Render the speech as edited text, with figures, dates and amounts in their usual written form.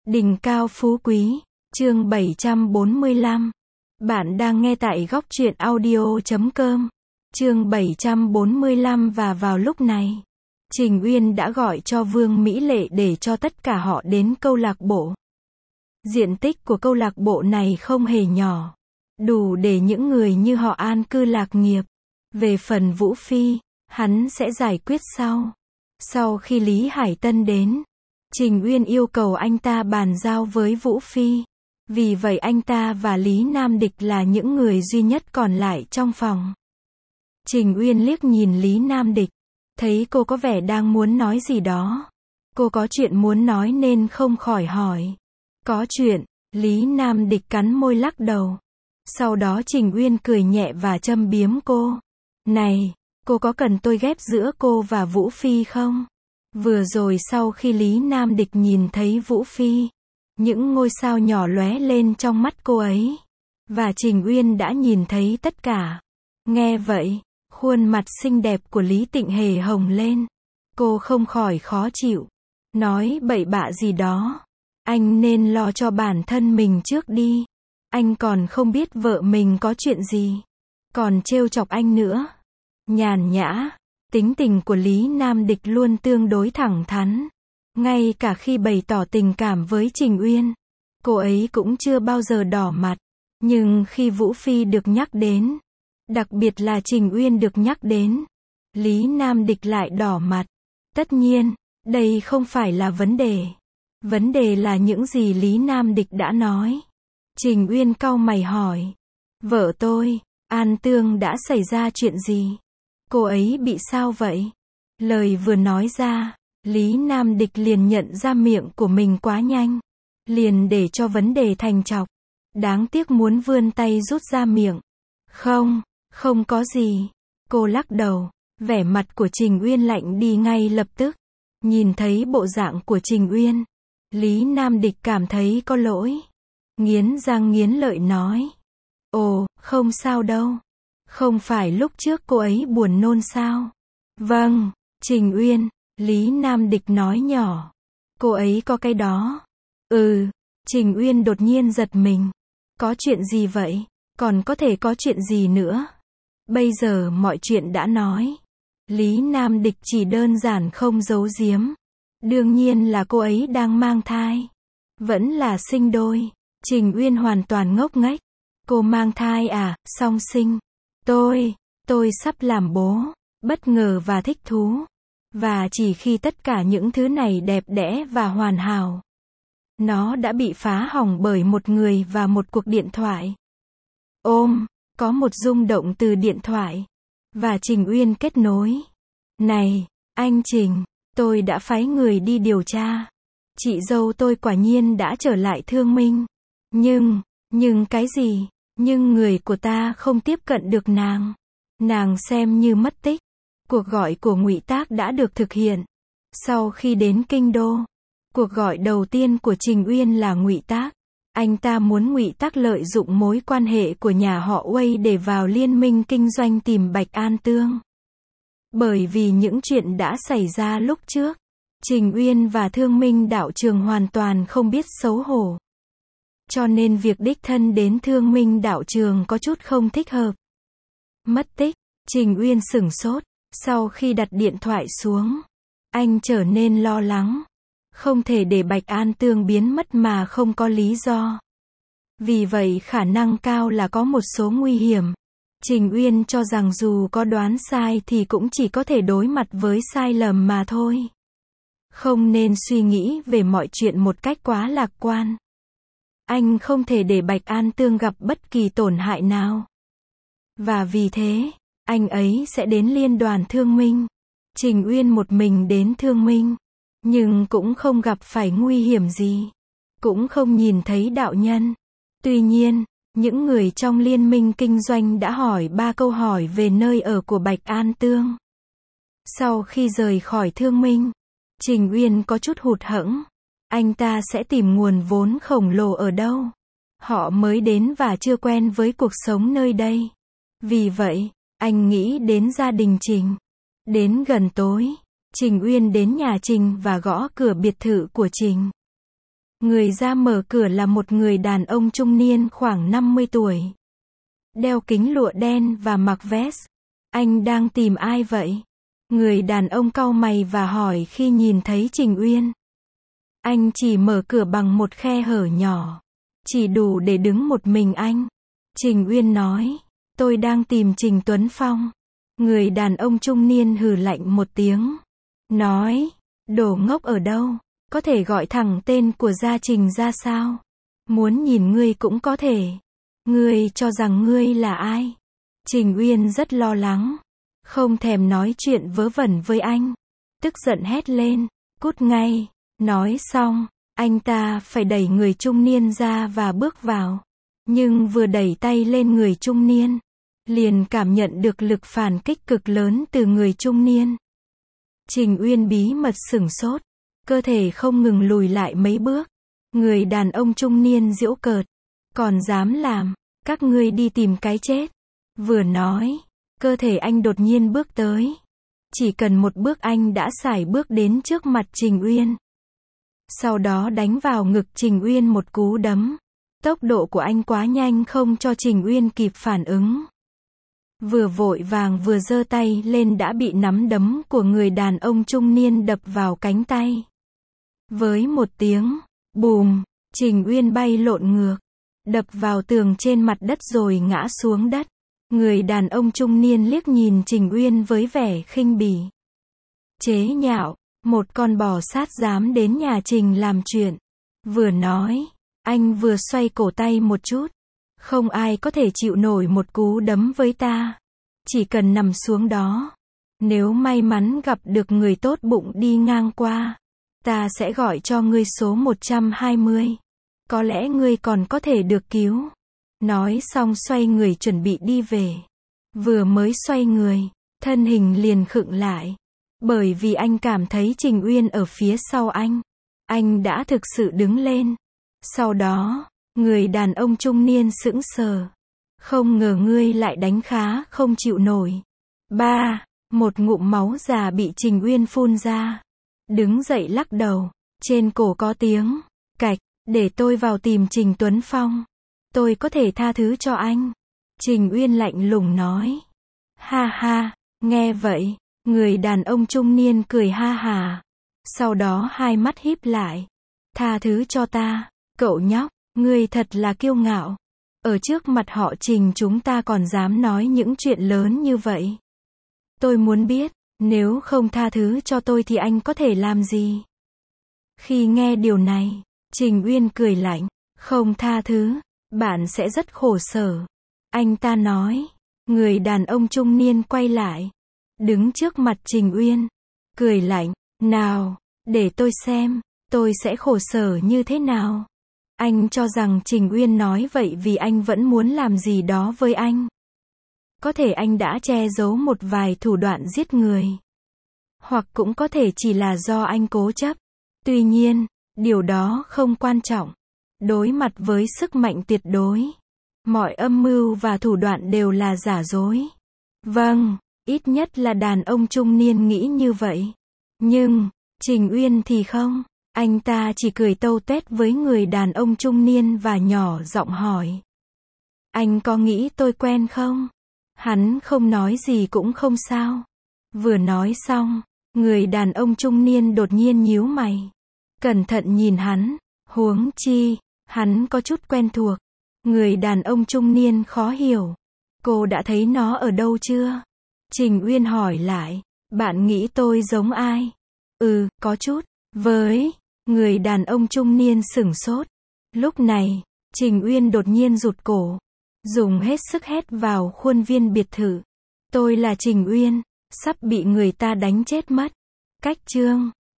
Đỉnh cao phú quý, chương 745. Bạn đang nghe tại góc truyện audio.com. Chương 745 và vào lúc này, Trình Uyên đã gọi cho Vương Mỹ Lệ để cho tất cả họ đến câu lạc bộ. Diện tích của câu lạc bộ này không hề nhỏ, đủ để những người như họ an cư lạc nghiệp. Về phần Vũ Phi, hắn sẽ giải quyết sau. Sau khi Lý Hải Tân đến, Trình Uyên yêu cầu anh ta bàn giao với Vũ Phi. Vì vậy anh ta và Lý Nam Địch là những người duy nhất còn lại trong phòng. Trình Uyên liếc nhìn Lý Nam Địch, thấy cô có vẻ đang muốn nói gì đó. Cô có chuyện muốn nói nên không khỏi hỏi. Có chuyện, Lý Nam Địch cắn môi lắc đầu. Sau đó Trình Uyên cười nhẹ và châm biếm cô. Này, cô có cần tôi ghép giữa cô và Vũ Phi không? Vừa rồi sau khi Lý Nam Địch nhìn thấy Vũ Phi, những ngôi sao nhỏ lóe lên trong mắt cô ấy. Và Trình Uyên đã nhìn thấy tất cả. Nghe vậy, khuôn mặt xinh đẹp của Lý Tịnh Hề hồng lên. Cô không khỏi khó chịu. Nói bậy bạ gì đó. Anh nên lo cho bản thân mình trước đi. Anh còn không biết vợ mình có chuyện gì. Còn trêu chọc anh nữa. Nhàn nhã. Tính tình của Lý Nam Địch luôn tương đối thẳng thắn. Ngay cả khi bày tỏ tình cảm với Trình Uyên, cô ấy cũng chưa bao giờ đỏ mặt. Nhưng khi Vũ Phi được nhắc đến, đặc biệt là Trình Uyên được nhắc đến, Lý Nam Địch lại đỏ mặt. Tất nhiên, đây không phải là vấn đề. Vấn đề là những gì Lý Nam Địch đã nói. Trình Uyên cau mày hỏi. Vợ tôi, An Tương đã xảy ra chuyện gì? Cô ấy bị sao vậy? Lời vừa nói ra, Lý Nam Địch liền nhận ra miệng của mình quá nhanh. Liền để cho vấn đề thành chọc. Đáng tiếc muốn vươn tay rút ra miệng. Không có gì. Cô lắc đầu. Vẻ mặt của Trình Uyên lạnh đi ngay lập tức. Nhìn thấy bộ dạng của Trình Uyên, Lý Nam Địch cảm thấy có lỗi. Nghiến răng nghiến lợi nói. Ồ, không sao đâu. Không phải lúc trước cô ấy buồn nôn sao? Vâng, Trình Uyên, Lý Nam Địch nói nhỏ. Cô ấy có cái đó. Trình Uyên đột nhiên giật mình. Có chuyện gì vậy? Còn có thể có chuyện gì nữa? Bây giờ mọi chuyện đã nói. Lý Nam Địch chỉ đơn giản không giấu giếm. Đương nhiên là cô ấy đang mang thai. Vẫn là sinh đôi. Trình Uyên hoàn toàn ngốc nghếch. Cô mang thai à, song sinh. Tôi sắp làm bố. Bất ngờ và thích thú. Và chỉ khi tất cả những thứ này đẹp đẽ và hoàn hảo, nó đã bị phá hỏng bởi một người và một cuộc điện thoại. Có một rung động từ điện thoại. Và Trình Uyên kết nối. Này, anh Trình, tôi đã phái người đi điều tra. Chị dâu tôi quả nhiên đã trở lại Thương Minh. Nhưng cái gì? Nhưng người của ta không tiếp cận được nàng. Nàng xem như mất tích. Cuộc gọi của Ngụy Tác đã được thực hiện. Sau khi đến Kinh Đô, cuộc gọi đầu tiên của Trình Uyên là Ngụy Tác. Anh ta muốn Ngụy Tác lợi dụng mối quan hệ của nhà họ Uây để vào liên minh kinh doanh tìm Bạch An Tương. Bởi vì những chuyện đã xảy ra lúc trước, Trình Uyên và Thương Minh đạo trường hoàn toàn không biết xấu hổ. Cho nên việc đích thân đến Thương Minh đạo trường có chút không thích hợp. Mất tích, Trình Uyên sửng sốt. Sau khi đặt điện thoại xuống, anh trở nên lo lắng. Không thể để Bạch An Tương biến mất mà không có lý do. Vì vậy khả năng cao là có một số nguy hiểm. Trình Uyên cho rằng dù có đoán sai thì cũng chỉ có thể đối mặt với sai lầm mà thôi. Không nên suy nghĩ về mọi chuyện một cách quá lạc quan. Anh không thể để Bạch An Tương gặp bất kỳ tổn hại nào. Và vì thế, anh ấy sẽ đến liên đoàn Thương Minh. Trình Uyên một mình đến Thương Minh, nhưng cũng không gặp phải nguy hiểm gì. Cũng không nhìn thấy đạo nhân. Tuy nhiên, những người trong liên minh kinh doanh đã hỏi 3 câu hỏi về nơi ở của Bạch An Tương. Sau khi rời khỏi Thương Minh, Trình Uyên có chút hụt hẫng. Anh ta sẽ tìm nguồn vốn khổng lồ ở đâu? Họ mới đến và chưa quen với cuộc sống nơi đây. Vì vậy, anh nghĩ đến gia đình Trình. Đến gần tối, Trình Uyên đến nhà Trình và gõ cửa biệt thự của Trình. Người ra mở cửa là một người đàn ông trung niên khoảng 50 tuổi. Đeo kính lụa đen và mặc vest. Anh đang tìm ai vậy? Người đàn ông cau mày và hỏi khi nhìn thấy Trình Uyên. Anh chỉ mở cửa bằng một khe hở nhỏ. Chỉ đủ để đứng một mình anh. Trình Uyên nói. Tôi đang tìm Trình Tuấn Phong. Người đàn ông trung niên hừ lạnh một tiếng. Nói. Đồ ngốc ở đâu? Có thể gọi thẳng tên của gia Trình ra sao? Muốn nhìn ngươi cũng có thể. Ngươi cho rằng ngươi là ai? Trình Uyên rất lo lắng. Không thèm nói chuyện vớ vẩn với anh. Tức giận hét lên. Cút ngay. Nói xong, anh ta phải đẩy người trung niên ra và bước vào. Nhưng vừa đẩy tay lên người trung niên, liền cảm nhận được lực phản kích cực lớn từ người trung niên. Trình Uyên bí mật sửng sốt. Cơ thể không ngừng lùi lại mấy bước. Người đàn ông trung niên giễu cợt. Còn dám làm, các ngươi đi tìm cái chết. Vừa nói, cơ thể anh đột nhiên bước tới. Chỉ cần một bước anh đã sải bước đến trước mặt Trình Uyên. Sau đó đánh vào ngực Trình Uyên một cú đấm. Tốc độ của anh quá nhanh không cho Trình Uyên kịp phản ứng. Vừa vội vàng vừa giơ tay lên đã bị nắm đấm của người đàn ông trung niên đập vào cánh tay. Với một tiếng, bùm, Trình Uyên bay lộn ngược. Đập vào tường trên mặt đất rồi ngã xuống đất. Người đàn ông trung niên liếc nhìn Trình Uyên với vẻ khinh bỉ. Chế nhạo, một con bò sát dám đến nhà Trình làm chuyện. Vừa nói, anh vừa xoay cổ tay một chút. Không ai có thể chịu nổi một cú đấm với ta. Chỉ cần nằm xuống đó. Nếu may mắn gặp được người tốt bụng đi ngang qua, ta sẽ gọi cho ngươi số 120. Có lẽ ngươi còn có thể được cứu. Nói xong xoay người chuẩn bị đi về. Vừa mới xoay người, thân hình liền khựng lại. Bởi vì anh cảm thấy Trình Uyên ở phía sau anh. Anh đã thực sự đứng lên. Sau đó, người đàn ông trung niên sững sờ. Không ngờ ngươi lại đánh khá không chịu nổi. Một ngụm máu già bị Trình Uyên phun ra. Đứng dậy lắc đầu. Trên cổ có tiếng cạch. Để tôi vào tìm Trình Tuấn Phong. Tôi có thể tha thứ cho anh. Trình Uyên lạnh lùng nói. Ha ha, nghe vậy, người đàn ông trung niên cười ha hà. Sau đó hai mắt híp lại. Tha thứ cho ta, cậu nhóc, ngươi thật là kiêu ngạo. Ở trước mặt họ Trình chúng ta còn dám nói những chuyện lớn như vậy. Tôi muốn biết, nếu không tha thứ cho tôi thì anh có thể làm gì? Khi nghe điều này, Trình Uyên cười lạnh. Không tha thứ, bạn sẽ rất khổ sở. Anh ta nói. Người đàn ông trung niên quay lại. Đứng trước mặt Trình Uyên. Cười lạnh. Nào, để tôi xem, tôi sẽ khổ sở như thế nào. Anh cho rằng Trình Uyên nói vậy vì anh vẫn muốn làm gì đó với anh. Có thể anh đã che giấu một vài thủ đoạn giết người. Hoặc cũng có thể chỉ là do anh cố chấp. Tuy nhiên, điều đó không quan trọng. Đối mặt với sức mạnh tuyệt đối, mọi âm mưu và thủ đoạn đều là giả dối. Vâng, ít nhất là đàn ông trung niên nghĩ như vậy. Nhưng, Trình Uyên thì không. Anh ta chỉ cười tâu tuét với người đàn ông trung niên và nhỏ giọng hỏi. Anh có nghĩ tôi quen không? Hắn không nói gì cũng không sao. Vừa nói xong, người đàn ông trung niên đột nhiên nhíu mày. Cẩn thận nhìn hắn. Huống chi, hắn có chút quen thuộc. Người đàn ông trung niên khó hiểu. Cô đã thấy nó ở đâu chưa? Trình Uyên hỏi lại. Bạn nghĩ tôi giống ai? Có chút. Với người đàn ông trung niên sửng sốt. Lúc này, Trình Uyên đột nhiên rụt cổ. Dùng hết sức hét vào khuôn viên biệt thự. Tôi là Trình Uyên. Sắp bị người ta đánh chết mất. Cách chương